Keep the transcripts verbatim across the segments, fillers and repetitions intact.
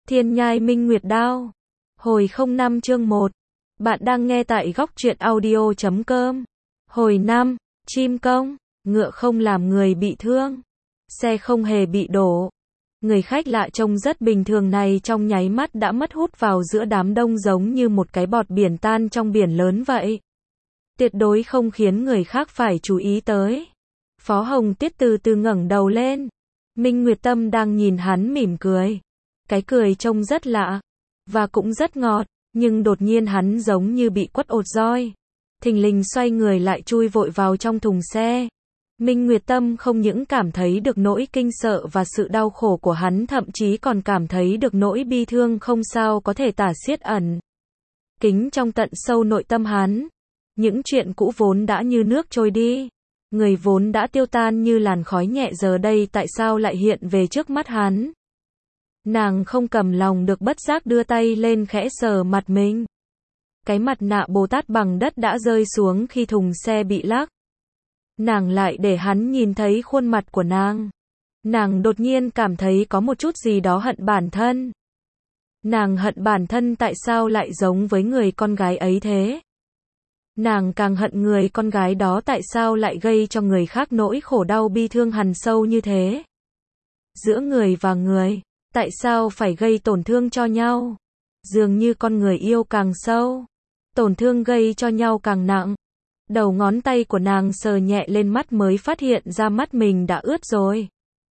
Thiên nhai minh nguyệt đao. Hồi không năm chương một. Bạn đang nghe tại góc truyện audio chấm com. Hồi năm. Chim công. Ngựa không làm người bị thương. Xe không hề bị đổ. Người khách lạ trông rất bình thường này trong nháy mắt đã mất hút vào giữa đám đông giống như một cái bọt biển tan trong biển lớn vậy. Tuyệt đối không khiến người khác phải chú ý tới. Phó Hồng Tiết từ từ ngẩng đầu lên. Minh Nguyệt Tâm đang nhìn hắn mỉm cười. Cái cười trông rất lạ, và cũng rất ngọt, nhưng đột nhiên hắn giống như bị quất ột roi. Thình lình xoay người lại chui vội vào trong thùng xe. Minh Nguyệt Tâm không những cảm thấy được nỗi kinh sợ và sự đau khổ của hắn, thậm chí còn cảm thấy được nỗi bi thương không sao có thể tả xiết ẩn kín trong tận sâu nội tâm hắn. Những chuyện cũ vốn đã như nước trôi đi, người vốn đã tiêu tan như làn khói nhẹ giờ đây tại sao lại hiện về trước mắt hắn. Nàng không cầm lòng được bất giác đưa tay lên khẽ sờ mặt mình. Cái mặt nạ Bồ Tát bằng đất đã rơi xuống khi thùng xe bị lắc. Nàng lại để hắn nhìn thấy khuôn mặt của nàng. Nàng đột nhiên cảm thấy có một chút gì đó hận bản thân. Nàng hận bản thân tại sao lại giống với người con gái ấy thế. Nàng càng hận người con gái đó tại sao lại gây cho người khác nỗi khổ đau bi thương hằn sâu như thế. Giữa người và người, tại sao phải gây tổn thương cho nhau? Dường như con người yêu càng sâu, tổn thương gây cho nhau càng nặng. Đầu ngón tay của nàng sờ nhẹ lên mắt mới phát hiện ra mắt mình đã ướt rồi.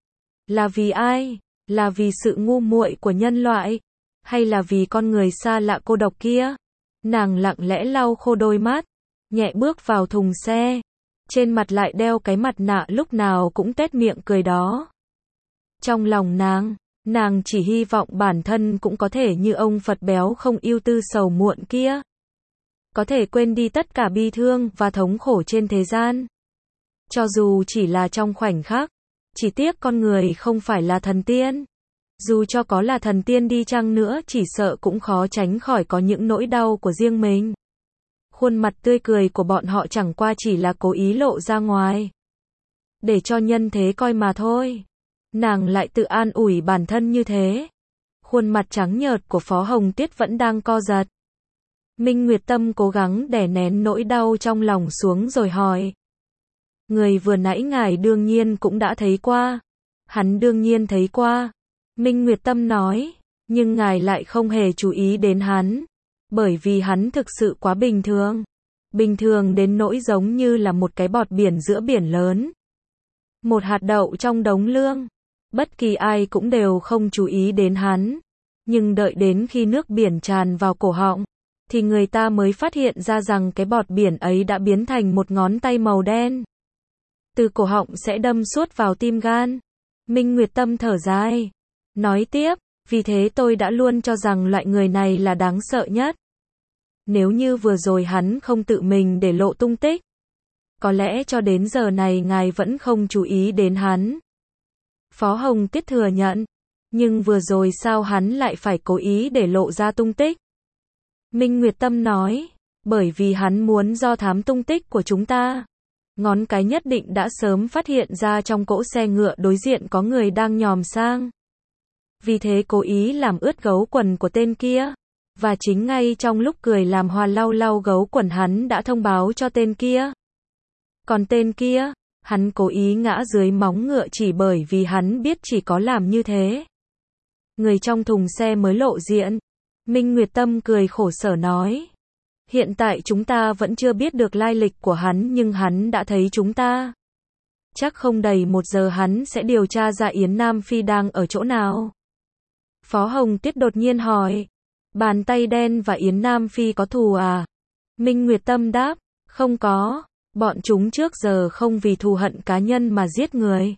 Là vì ai? Là vì sự ngu muội của nhân loại? Hay là vì con người xa lạ cô độc kia? Nàng lặng lẽ lau khô đôi mắt, nhẹ bước vào thùng xe. Trên mặt lại đeo cái mặt nạ lúc nào cũng tuét miệng cười đó. Trong lòng nàng, nàng chỉ hy vọng bản thân cũng có thể như ông Phật béo không ưu tư sầu muộn kia. Có thể quên đi tất cả bi thương và thống khổ trên thế gian. Cho dù chỉ là trong khoảnh khắc, chỉ tiếc con người không phải là thần tiên. Dù cho có là thần tiên đi chăng nữa chỉ sợ cũng khó tránh khỏi có những nỗi đau của riêng mình. Khuôn mặt tươi cười của bọn họ chẳng qua chỉ là cố ý lộ ra ngoài, để cho nhân thế coi mà thôi. Nàng lại tự an ủi bản thân như thế. Khuôn mặt trắng nhợt của Phó Hồng Tiết vẫn đang co giật. Minh Nguyệt Tâm cố gắng đè nén nỗi đau trong lòng xuống rồi hỏi. Người vừa nãy ngài đương nhiên cũng đã thấy qua. Hắn đương nhiên thấy qua. Minh Nguyệt Tâm nói. Nhưng ngài lại không hề chú ý đến hắn. Bởi vì hắn thực sự quá bình thường. Bình thường đến nỗi giống như là một cái bọt biển giữa biển lớn. Một hạt đậu trong đống lương. Bất kỳ ai cũng đều không chú ý đến hắn. Nhưng đợi đến khi nước biển tràn vào cổ họng, thì người ta mới phát hiện ra rằng cái bọt biển ấy đã biến thành một ngón tay màu đen. Từ cổ họng sẽ đâm suốt vào tim gan. Minh Nguyệt Tâm thở dài. Nói tiếp, vì thế tôi đã luôn cho rằng loại người này là đáng sợ nhất. Nếu như vừa rồi hắn không tự mình để lộ tung tích, có lẽ cho đến giờ này ngài vẫn không chú ý đến hắn. Phó Hồng Tiết thừa nhận. Nhưng vừa rồi sao hắn lại phải cố ý để lộ ra tung tích? Minh Nguyệt Tâm nói. Bởi vì hắn muốn do thám tung tích của chúng ta. Ngón cái nhất định đã sớm phát hiện ra trong cỗ xe ngựa đối diện có người đang nhòm sang. Vì thế cố ý làm ướt gấu quần của tên kia. Và chính ngay trong lúc cười làm hoa lau lau gấu quần hắn đã thông báo cho tên kia. Còn tên kia, hắn cố ý ngã dưới móng ngựa chỉ bởi vì hắn biết chỉ có làm như thế, người trong thùng xe mới lộ diện. Minh Nguyệt Tâm cười khổ sở nói. Hiện tại chúng ta vẫn chưa biết được lai lịch của hắn nhưng hắn đã thấy chúng ta. Chắc không đầy một giờ hắn sẽ điều tra ra Yến Nam Phi đang ở chỗ nào. Phó Hồng Tiết đột nhiên hỏi. Bàn tay đen và Yến Nam Phi có thù à? Minh Nguyệt Tâm đáp. Không có. Bọn chúng trước giờ không vì thù hận cá nhân mà giết người.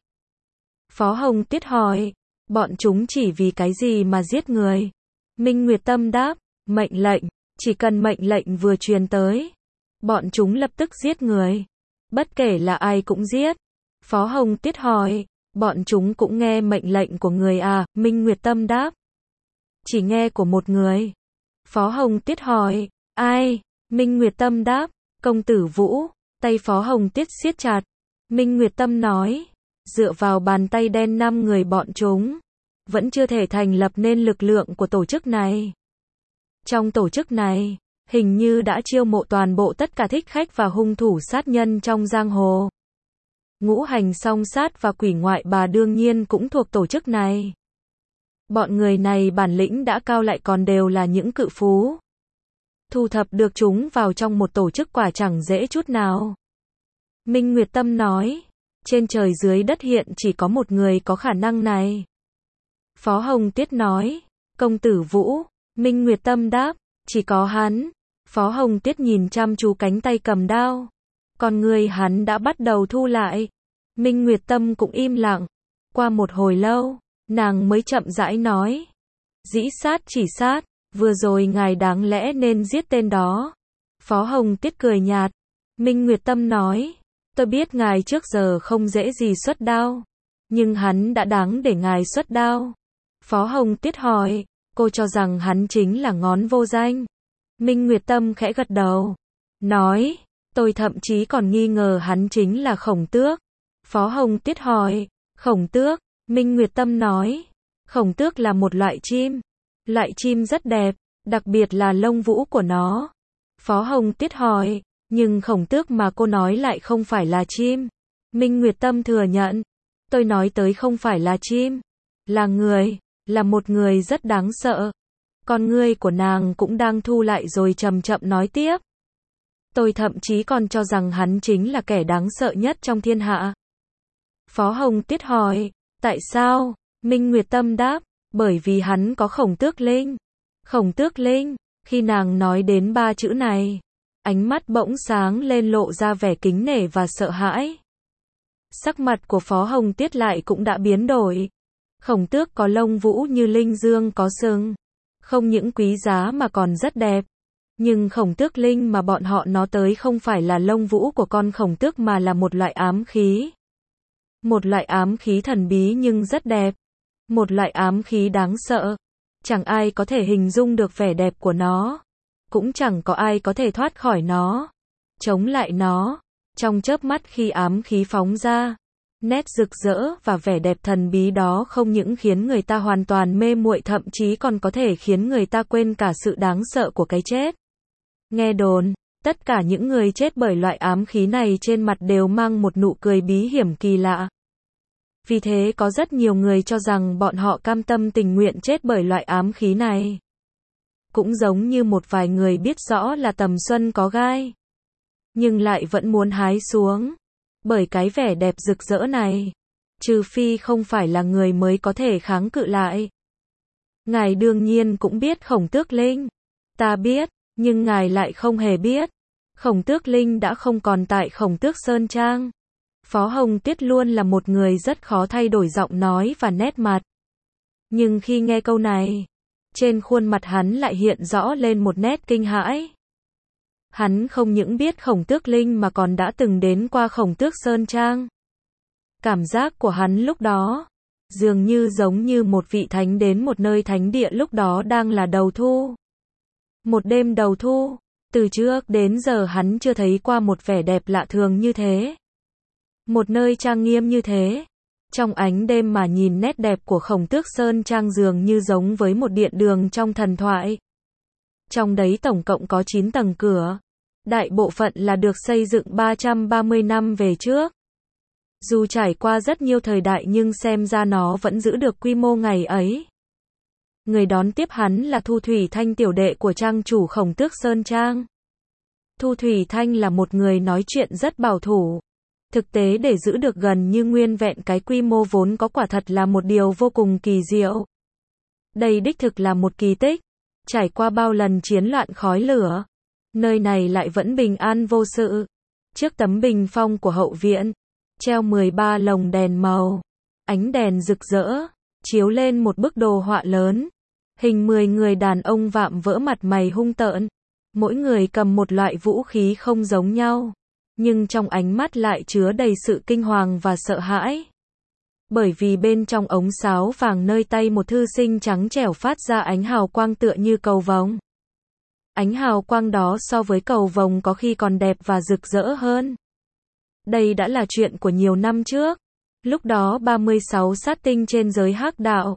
Phó Hồng Tiết hỏi. Bọn chúng chỉ vì cái gì mà giết người? Minh Nguyệt Tâm đáp. Mệnh lệnh. Chỉ cần mệnh lệnh vừa truyền tới, bọn chúng lập tức giết người. Bất kể là ai cũng giết. Phó Hồng Tiết hỏi. Bọn chúng cũng nghe mệnh lệnh của người à? Minh Nguyệt Tâm đáp. Chỉ nghe của một người. Phó Hồng Tiết hỏi. Ai? Minh Nguyệt Tâm đáp. Công tử Vũ. Tay Phó Hồng Tiết siết chặt. Minh Nguyệt Tâm nói. Dựa vào bàn tay đen năm người bọn chúng. vẫn chưa thể thành lập nên lực lượng của tổ chức này. Trong tổ chức này, hình như đã chiêu mộ toàn bộ tất cả thích khách và hung thủ sát nhân trong giang hồ. Ngũ hành song sát và quỷ ngoại bà đương nhiên cũng thuộc tổ chức này. Bọn người này bản lĩnh đã cao lại còn đều là những cự phú. Thu thập được chúng vào trong một tổ chức quả chẳng dễ chút nào. Minh Nguyệt Tâm nói, trên trời dưới đất hiện chỉ có một người có khả năng này. Phó Hồng Tiết nói, công tử Vũ. Minh Nguyệt Tâm đáp, chỉ có hắn. Phó Hồng Tiết nhìn chăm chú cánh tay cầm đao. Còn người hắn đã bắt đầu thu lại. Minh Nguyệt Tâm cũng im lặng. Qua một hồi lâu, nàng mới chậm rãi nói. Dĩ sát chỉ sát, vừa rồi ngài đáng lẽ nên giết tên đó. Phó Hồng Tiết cười nhạt. Minh Nguyệt Tâm nói, tôi biết ngài trước giờ không dễ gì xuất đao. Nhưng hắn đã đáng để ngài xuất đao. Phó Hồng Tiết hỏi, cô cho rằng hắn chính là ngón vô danh. Minh Nguyệt Tâm khẽ gật đầu. Nói, tôi thậm chí còn nghi ngờ hắn chính là Khổng Tước. Phó Hồng Tiết hỏi, Khổng Tước. Minh Nguyệt Tâm nói, Khổng Tước là một loại chim. Loại chim rất đẹp, đặc biệt là lông vũ của nó. Phó Hồng Tiết hỏi, nhưng Khổng Tước mà cô nói lại không phải là chim. Minh Nguyệt Tâm thừa nhận, tôi nói tới không phải là chim, là người, là một người rất đáng sợ. Con ngươi của nàng cũng đang thu lại rồi chậm chậm nói tiếp. Tôi thậm chí còn cho rằng hắn chính là kẻ đáng sợ nhất trong thiên hạ. Phó Hồng Tiết hỏi, tại sao? Minh Nguyệt Tâm đáp, bởi vì hắn có Khổng Tước Linh. Khổng Tước Linh, khi nàng nói đến ba chữ này, ánh mắt bỗng sáng lên lộ ra vẻ kính nể và sợ hãi. Sắc mặt của Phó Hồng Tiết lại cũng đã biến đổi. Khổng Tước có lông vũ như linh dương có sừng. Không những quý giá mà còn rất đẹp. Nhưng Khổng Tước Linh mà bọn họ nói tới không phải là lông vũ của con khổng tước mà là một loại ám khí. Một loại ám khí thần bí nhưng rất đẹp. Một loại ám khí đáng sợ. Chẳng ai có thể hình dung được vẻ đẹp của nó. Cũng chẳng có ai có thể thoát khỏi nó. Chống lại nó. Trong chớp mắt khi ám khí phóng ra, nét rực rỡ và vẻ đẹp thần bí đó không những khiến người ta hoàn toàn mê muội thậm chí còn có thể khiến người ta quên cả sự đáng sợ của cái chết. Nghe đồn, tất cả những người chết bởi loại ám khí này trên mặt đều mang một nụ cười bí hiểm kỳ lạ. Vì thế có rất nhiều người cho rằng bọn họ cam tâm tình nguyện chết bởi loại ám khí này. Cũng giống như một vài người biết rõ là tầm xuân có gai, nhưng lại vẫn muốn hái xuống. Bởi cái vẻ đẹp rực rỡ này, trừ phi không phải là người mới có thể kháng cự lại. Ngài đương nhiên cũng biết Khổng Tước Linh. Ta biết, nhưng ngài lại không hề biết. Khổng Tước Linh đã không còn tại Khổng Tước Sơn Trang. Phó Hồng Tiết luôn là một người rất khó thay đổi giọng nói và nét mặt. Nhưng khi nghe câu này, trên khuôn mặt hắn lại hiện rõ lên một nét kinh hãi. Hắn không những biết Khổng Tước Linh mà còn đã từng đến qua Khổng Tước Sơn Trang. Cảm giác của hắn lúc đó, dường như giống như một vị thánh đến một nơi thánh địa lúc đó đang là đầu thu. Một đêm đầu thu, từ trước đến giờ hắn chưa thấy qua một vẻ đẹp lạ thường như thế. Một nơi trang nghiêm như thế. Trong ánh đêm mà nhìn nét đẹp của Khổng Tước Sơn Trang dường như giống với một điện đường trong thần thoại. Trong đấy tổng cộng có chín tầng cửa. Đại bộ phận là được xây dựng ba trăm ba mươi năm về trước. Dù trải qua rất nhiều thời đại nhưng xem ra nó vẫn giữ được quy mô ngày ấy. Người đón tiếp hắn là Thu Thủy Thanh, tiểu đệ của trang chủ Khổng Tước Sơn Trang. Thu Thủy Thanh là một người nói chuyện rất bảo thủ. Thực tế để giữ được gần như nguyên vẹn cái quy mô vốn có quả thật là một điều vô cùng kỳ diệu. Đây đích thực là một kỳ tích. Trải qua bao lần chiến loạn khói lửa, nơi này lại vẫn bình an vô sự. Trước tấm bình phong của hậu viện, treo mười ba lồng đèn màu. Ánh đèn rực rỡ, chiếu lên một bức đồ họa lớn. Hình mười người đàn ông vạm vỡ mặt mày hung tợn. Mỗi người cầm một loại vũ khí không giống nhau. Nhưng trong ánh mắt lại chứa đầy sự kinh hoàng và sợ hãi. Bởi vì bên trong ống sáo vàng nơi tay một thư sinh trắng trẻo phát ra ánh hào quang tựa như cầu vồng. Ánh hào quang đó so với cầu vồng có khi còn đẹp và rực rỡ hơn. Đây đã là chuyện của nhiều năm trước. Lúc đó ba mươi sáu sát tinh trên giới hắc đạo,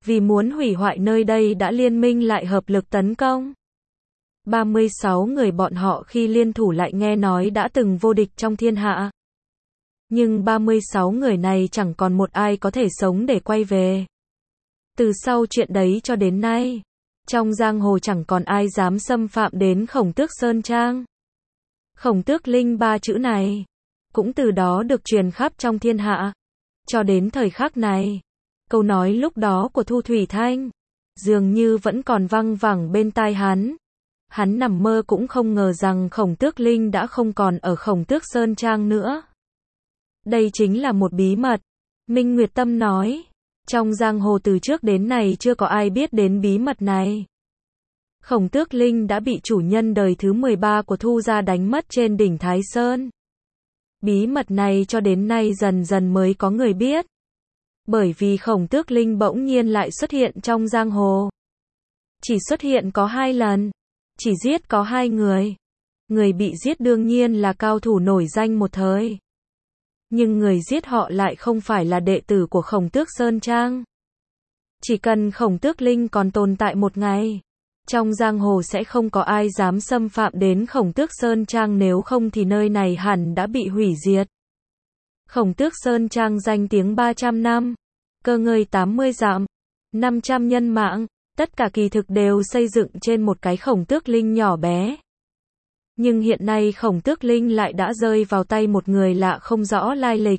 vì muốn hủy hoại nơi đây đã liên minh lại hợp lực tấn công. ba mươi sáu người bọn họ khi liên thủ lại nghe nói đã từng vô địch trong thiên hạ. Nhưng ba mươi sáu người này chẳng còn một ai có thể sống để quay về. Từ sau chuyện đấy cho đến nay, trong giang hồ chẳng còn ai dám xâm phạm đến Khổng Tước Sơn Trang. Khổng Tước Linh ba chữ này cũng từ đó được truyền khắp trong thiên hạ. Cho đến thời khắc này, câu nói lúc đó của Thu Thủy Thanh dường như vẫn còn văng vẳng bên tai hắn. Hắn nằm mơ cũng không ngờ rằng Khổng Tước Linh đã không còn ở Khổng Tước Sơn Trang nữa. Đây chính là một bí mật. Minh Nguyệt Tâm nói, trong giang hồ từ trước đến nay chưa có ai biết đến bí mật này. Khổng Tước Linh đã bị chủ nhân đời thứ mười ba của Thu gia đánh mất trên đỉnh Thái Sơn. Bí mật này cho đến nay dần dần mới có người biết. Bởi vì Khổng Tước Linh bỗng nhiên lại xuất hiện trong giang hồ. Chỉ xuất hiện có hai lần. Chỉ giết có hai người. Người bị giết đương nhiên là cao thủ nổi danh một thời. Nhưng người giết họ lại không phải là đệ tử của Khổng Tước Sơn Trang. Chỉ cần Khổng Tước Linh còn tồn tại một ngày, trong giang hồ sẽ không có ai dám xâm phạm đến Khổng Tước Sơn Trang, nếu không thì nơi này hẳn đã bị hủy diệt. Khổng Tước Sơn Trang danh tiếng ba trăm năm, cơ ngơi tám mươi dặm, năm trăm nhân mạng, tất cả kỳ thực đều xây dựng trên một cái Khổng Tước Linh nhỏ bé. Nhưng hiện nay Khổng Tước Linh lại đã rơi vào tay một người lạ không rõ lai lịch.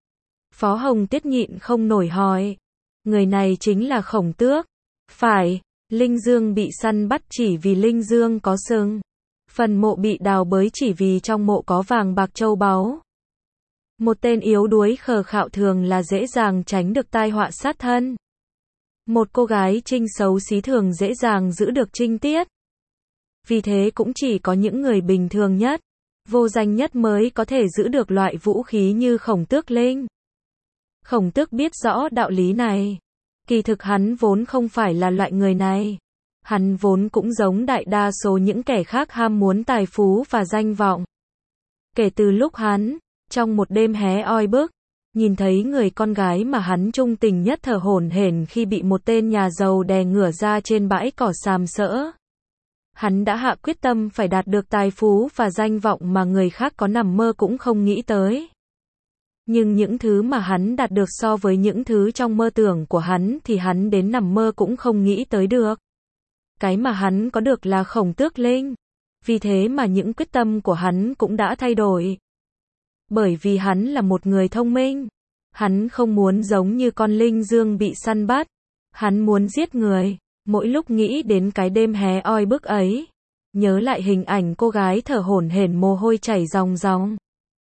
Phó Hồng Tiết nhịn không nổi hỏi, người này chính là Khổng Tước? Phải, Linh Dương bị săn bắt chỉ vì Linh Dương có sừng. Phần mộ bị đào bới chỉ vì trong mộ có vàng bạc châu báu. Một tên yếu đuối khờ khạo thường là dễ dàng tránh được tai họa sát thân. Một cô gái trinh xấu xí thường dễ dàng giữ được trinh tiết. Vì thế cũng chỉ có những người bình thường nhất, vô danh nhất mới có thể giữ được loại vũ khí như Khổng Tước Linh. Khổng Tước biết rõ đạo lý này. Kỳ thực hắn vốn không phải là loại người này. Hắn vốn cũng giống đại đa số những kẻ khác ham muốn tài phú và danh vọng. Kể từ lúc hắn, trong một đêm hé oi bức, nhìn thấy người con gái mà hắn trung tình nhất thở hổn hển khi bị một tên nhà giàu đè ngửa ra trên bãi cỏ sàm sỡ. Hắn đã hạ quyết tâm phải đạt được tài phú và danh vọng mà người khác có nằm mơ cũng không nghĩ tới. Nhưng những thứ mà hắn đạt được so với những thứ trong mơ tưởng của hắn thì hắn đến nằm mơ cũng không nghĩ tới được. Cái mà hắn có được là Khổng Tước Linh. Vì thế mà những quyết tâm của hắn cũng đã thay đổi. Bởi vì hắn là một người thông minh. Hắn không muốn giống như con Linh Dương bị săn bắt. Hắn muốn giết người. Mỗi lúc nghĩ đến cái đêm hé oi bức ấy, nhớ lại hình ảnh cô gái thở hổn hển mồ hôi chảy ròng ròng,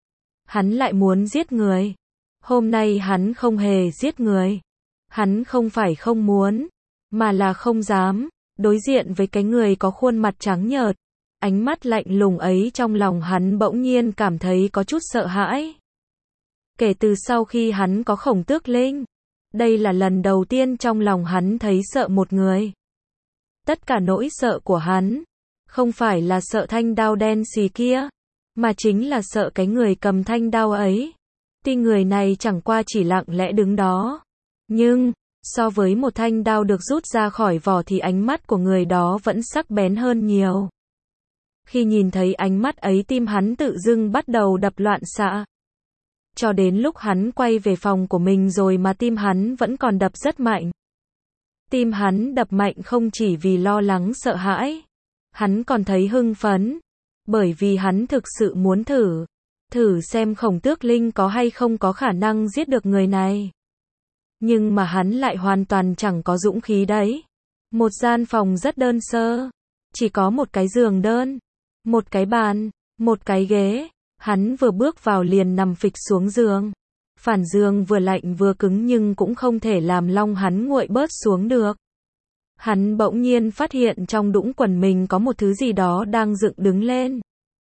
hắn lại muốn giết người. Hôm nay hắn không hề giết người. Hắn không phải không muốn, mà là không dám. Đối diện với cái người có khuôn mặt trắng nhợt, ánh mắt lạnh lùng ấy, trong lòng hắn bỗng nhiên cảm thấy có chút sợ hãi. Kể từ sau khi hắn có Khổng Tước Linh, đây là lần đầu tiên trong lòng hắn thấy sợ một người. Tất cả nỗi sợ của hắn không phải là sợ thanh đao đen xì kia, mà chính là sợ cái người cầm thanh đao ấy. Tuy người này chẳng qua chỉ lặng lẽ đứng đó, nhưng so với một thanh đao được rút ra khỏi vỏ thì ánh mắt của người đó vẫn sắc bén hơn nhiều. Khi nhìn thấy ánh mắt ấy, tim hắn tự dưng bắt đầu đập loạn xạ. Cho đến lúc hắn quay về phòng của mình rồi mà tim hắn vẫn còn đập rất mạnh. Tim hắn đập mạnh không chỉ vì lo lắng sợ hãi, hắn còn thấy hưng phấn, bởi vì hắn thực sự muốn thử, thử xem Khổng Tước Linh có hay không có khả năng giết được người này. Nhưng mà hắn lại hoàn toàn chẳng có dũng khí đấy. Một gian phòng rất đơn sơ, chỉ có một cái giường đơn, một cái bàn, một cái ghế. Hắn vừa bước vào liền nằm phịch xuống giường. Phản giường vừa lạnh vừa cứng nhưng cũng không thể làm lòng hắn nguội bớt xuống được. Hắn bỗng nhiên phát hiện trong đũng quần mình có một thứ gì đó đang dựng đứng lên.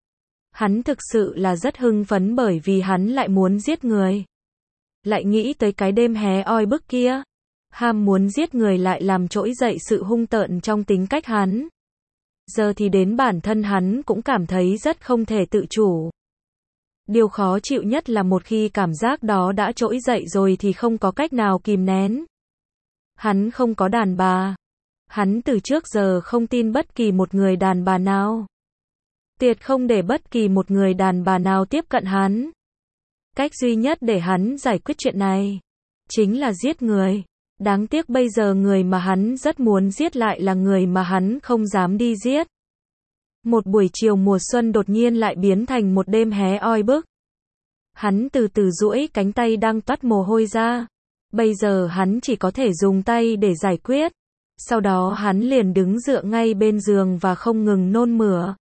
Hắn thực sự là rất hưng phấn bởi vì hắn lại muốn giết người. Lại nghĩ tới cái đêm hé oi bức kia. Ham muốn giết người lại làm trỗi dậy sự hung tợn trong tính cách hắn. Giờ thì đến bản thân hắn cũng cảm thấy rất không thể tự chủ. Điều khó chịu nhất là một khi cảm giác đó đã trỗi dậy rồi thì không có cách nào kìm nén. Hắn không có đàn bà. Hắn từ trước giờ không tin bất kỳ một người đàn bà nào. Tuyệt không để bất kỳ một người đàn bà nào tiếp cận hắn. Cách duy nhất để hắn giải quyết chuyện này chính là giết người. Đáng tiếc bây giờ người mà hắn rất muốn giết lại là người mà hắn không dám đi giết. Một buổi chiều mùa xuân đột nhiên lại biến thành một đêm hè oi bức. Hắn từ từ duỗi cánh tay đang toát mồ hôi ra. Bây giờ hắn chỉ có thể dùng tay để giải quyết. Sau đó hắn liền đứng dựa ngay bên giường và không ngừng nôn mửa.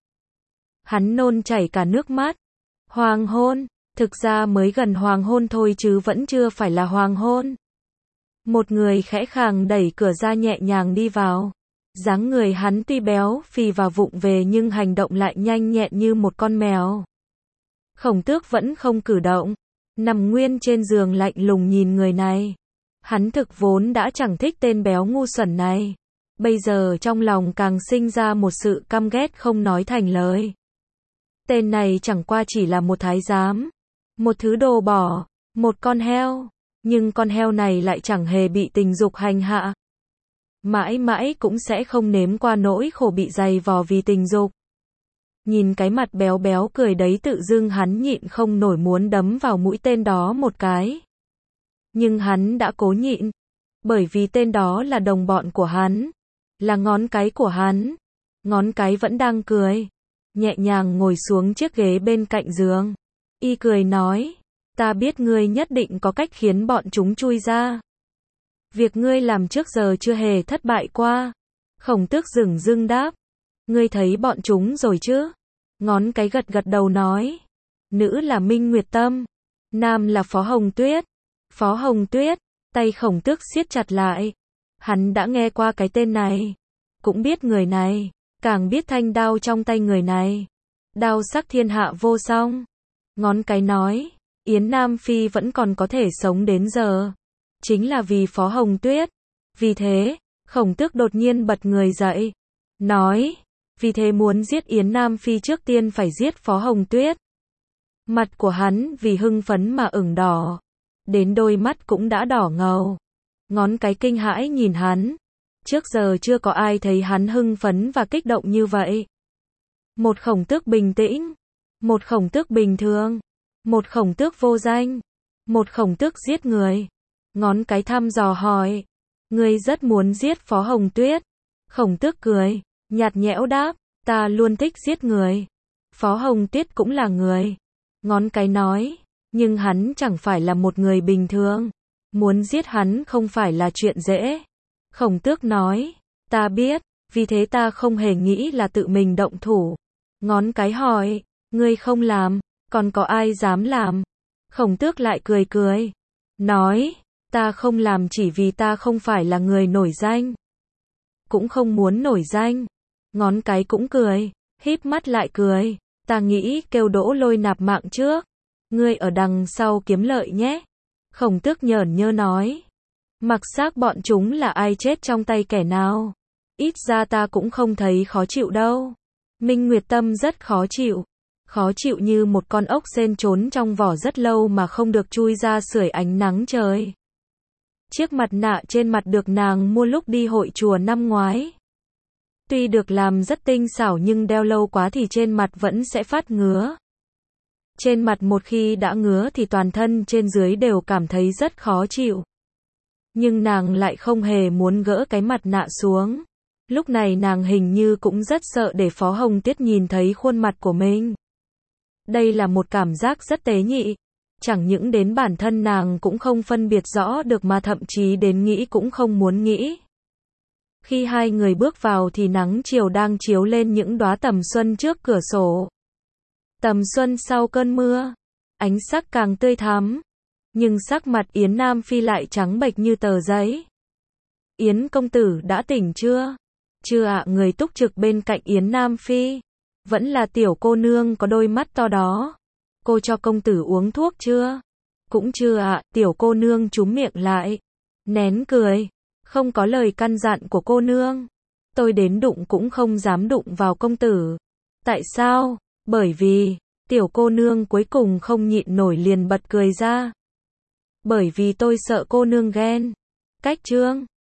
Hắn nôn chảy cả nước mắt. Hoàng hôn, thực ra mới gần hoàng hôn thôi chứ vẫn chưa phải là hoàng hôn. Một người khẽ khàng đẩy cửa ra nhẹ nhàng đi vào. Dáng người hắn tuy béo phì và vụng về nhưng hành động lại nhanh nhẹn như một con mèo. Khổng Tước vẫn không cử động, nằm nguyên trên giường lạnh lùng nhìn người này. Hắn thực vốn đã chẳng thích tên béo ngu xuẩn này. Bây giờ trong lòng càng sinh ra một sự căm ghét không nói thành lời. Tên này chẳng qua chỉ là một thái giám, một thứ đồ bỏ, một con heo. Nhưng con heo này lại chẳng hề bị tình dục hành hạ. Mãi mãi cũng sẽ không nếm qua nỗi khổ bị dày vò vì tình dục. Nhìn cái mặt béo béo cười đấy tự dưng hắn nhịn không nổi muốn đấm vào mũi tên đó một cái. Nhưng hắn đã cố nhịn. Bởi vì tên đó là đồng bọn của hắn. Là ngón cái của hắn. Ngón cái vẫn đang cười. Nhẹ nhàng ngồi xuống chiếc ghế bên cạnh giường. Y cười nói. Ta biết ngươi nhất định có cách khiến bọn chúng chui ra. Việc ngươi làm trước giờ chưa hề thất bại qua. Khổng Tước dửng dưng đáp. Ngươi thấy bọn chúng rồi chứ? Ngón cái gật gật đầu nói. Nữ là Minh Nguyệt Tâm. Nam là Phó Hồng Tuyết. Phó Hồng Tuyết. Tay Khổng Tước siết chặt lại. Hắn đã nghe qua cái tên này. Cũng biết người này. Càng biết thanh đao trong tay người này. Đao sắc thiên hạ vô song. Ngón cái nói. Yến Nam Phi vẫn còn có thể sống đến giờ. Chính là vì Phó Hồng Tuyết. Vì thế, Khổng Tước đột nhiên bật người dậy. Nói, vì thế muốn giết Yến Nam Phi trước tiên phải giết Phó Hồng Tuyết. Mặt của hắn vì hưng phấn mà ửng đỏ. Đến đôi mắt cũng đã đỏ ngầu. Ngón cái kinh hãi nhìn hắn. Trước giờ chưa có ai thấy hắn hưng phấn và kích động như vậy. Một Khổng Tước bình tĩnh. Một Khổng Tước bình thường. Một Khổng Tước vô danh. Một Khổng Tước giết người. Ngón cái thăm dò hỏi. Ngươi rất muốn giết Phó Hồng Tuyết. Khổng Tước cười. Nhạt nhẽo đáp. Ta luôn thích giết người. Phó Hồng Tuyết cũng là người. Ngón cái nói. Nhưng hắn chẳng phải là một người bình thường. Muốn giết hắn không phải là chuyện dễ. Khổng Tước nói. Ta biết. Vì thế ta không hề nghĩ là tự mình động thủ. Ngón cái hỏi. Ngươi không làm. Còn có ai dám làm? Khổng Tước lại cười cười. Nói. Ta không làm chỉ vì ta không phải là người nổi danh. Cũng không muốn nổi danh. Ngón cái cũng cười. Híp mắt lại cười. Ta nghĩ kêu Đỗ Lôi nạp mạng trước. Ngươi ở đằng sau kiếm lợi nhé. Khổng Tước nhởn nhơ nói. Mặc xác bọn chúng là ai chết trong tay kẻ nào. Ít ra ta cũng không thấy khó chịu đâu. Minh Nguyệt Tâm rất khó chịu. Khó chịu như một con ốc sên trốn trong vỏ rất lâu mà không được chui ra sưởi ánh nắng trời. Chiếc mặt nạ trên mặt được nàng mua lúc đi hội chùa năm ngoái. Tuy được làm rất tinh xảo nhưng đeo lâu quá thì trên mặt vẫn sẽ phát ngứa. Trên mặt một khi đã ngứa thì toàn thân trên dưới đều cảm thấy rất khó chịu. Nhưng nàng lại không hề muốn gỡ cái mặt nạ xuống. Lúc này nàng hình như cũng rất sợ để Phó Hồng Tuyết nhìn thấy khuôn mặt của mình. Đây là một cảm giác rất tế nhị. Chẳng những đến bản thân nàng cũng không phân biệt rõ được mà thậm chí đến nghĩ cũng không muốn nghĩ. Khi hai người bước vào thì nắng chiều đang chiếu lên những đóa tầm xuân trước cửa sổ. Tầm xuân sau cơn mưa. Ánh sắc càng tươi thắm. Nhưng sắc mặt Yến Nam Phi lại trắng bệch như tờ giấy. Yến công tử đã tỉnh chưa? Chưa ạ. Người túc trực bên cạnh Yến Nam Phi. Vẫn là tiểu cô nương có đôi mắt to đó. Cô cho công tử uống thuốc chưa? Cũng chưa ạ. Tiểu cô nương chúm miệng lại. Nén cười. Không có lời căn dặn của cô nương. Tôi đến đụng cũng không dám đụng vào công tử. Tại sao? Bởi vì, tiểu cô nương cuối cùng không nhịn nổi liền bật cười ra. Bởi vì tôi sợ cô nương ghen. Cách chương